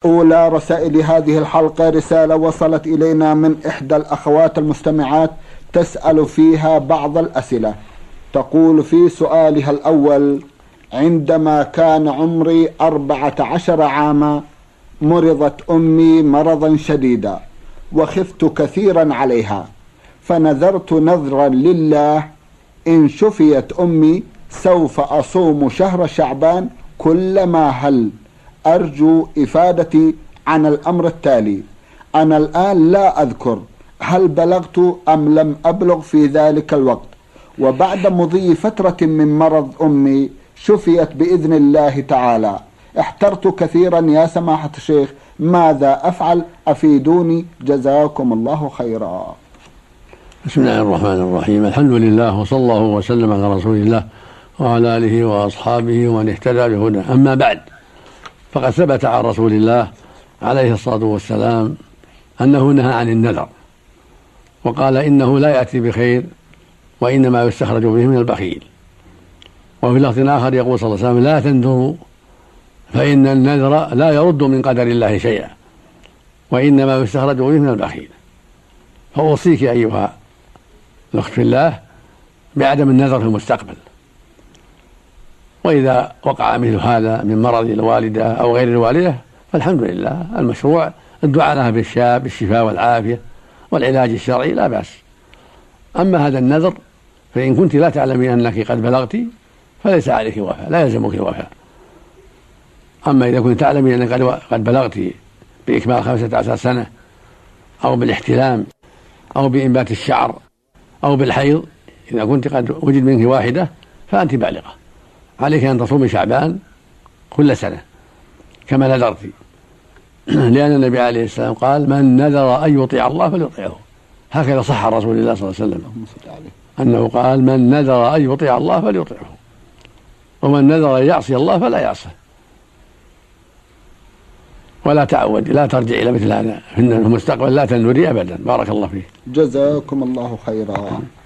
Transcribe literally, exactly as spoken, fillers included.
أولى رسائل هذه الحلقة رسالة وصلت إلينا من إحدى الأخوات المستمعات تسأل فيها بعض الأسئلة. تقول في سؤالها الأول: عندما كان عمري أربعة عشر عاما مرضت أمي مرضا شديدا وخفت كثيرا عليها، فنذرت نذرا لله إن شفيت أمي سوف أصوم شهر شعبان كلما هل. أرجو إفادتي عن الأمر التالي. أنا الآن لا أذكر هل بلغت أم لم أبلغ في ذلك الوقت، وبعد مضي فترة من مرض أمي شفيت بإذن الله تعالى. احترت كثيرا يا سماحة الشيخ، ماذا أفعل؟ أفيدوني جزاكم الله خيرا. بسم الله الرحمن الرحيم. الحمد لله وصلى الله وسلم على رسول الله وعلى آله وأصحابه ومن اهتدى بهداه. أما بعد، فقد ثبت عن رسول الله عليه الصلاة والسلام أنه نهى عن النذر، وقال إنه لا يأتي بخير وإنما يستخرج به من البخيل. وفي لفظ آخر يقول صلى الله عليه وسلم: لا تنذروا فإن النذر لا يرد من قدر الله شيئا وإنما يستخرج به من البخيل. فأوصيك أيها الأخت في الله بعدم النذر في المستقبل. وإذا وقع مثل هذا من مرض الوالدة أو غير الوالدة فالحمد لله، المشروع الدعاء لها بالشفاء بالشفاء والعافية والعلاج الشرعي، لا بأس. أما هذا النذر فإن كنت لا تعلمين أنك قد بلغت فليس عليك وفاء، لا يلزمك الوفاء. أما إذا كنت تعلمين أنك قد بلغت بإكمال خمسة عشر سنة أو بالاحتلام أو بإنبات الشعر أو بالحيض، إذا كنت قد وجد منك واحدة فأنت بالغة، عليك أن تصومي شعبان كل سنة كما نذرت، لأن النبي عليه السلام قال: من نذر أن يطيع الله فليطيعه. هكذا صح رسول الله صلى الله عليه وسلم أنه قال: من نذر أن يطيع الله فليطيعه، ومن نذر أن يعصي الله فلا يعصه. ولا تعود، لا ترجع إلى مثل هذا في المستقبل، لا تنذري أبدا. بارك الله فيك. جزاكم الله خيرا.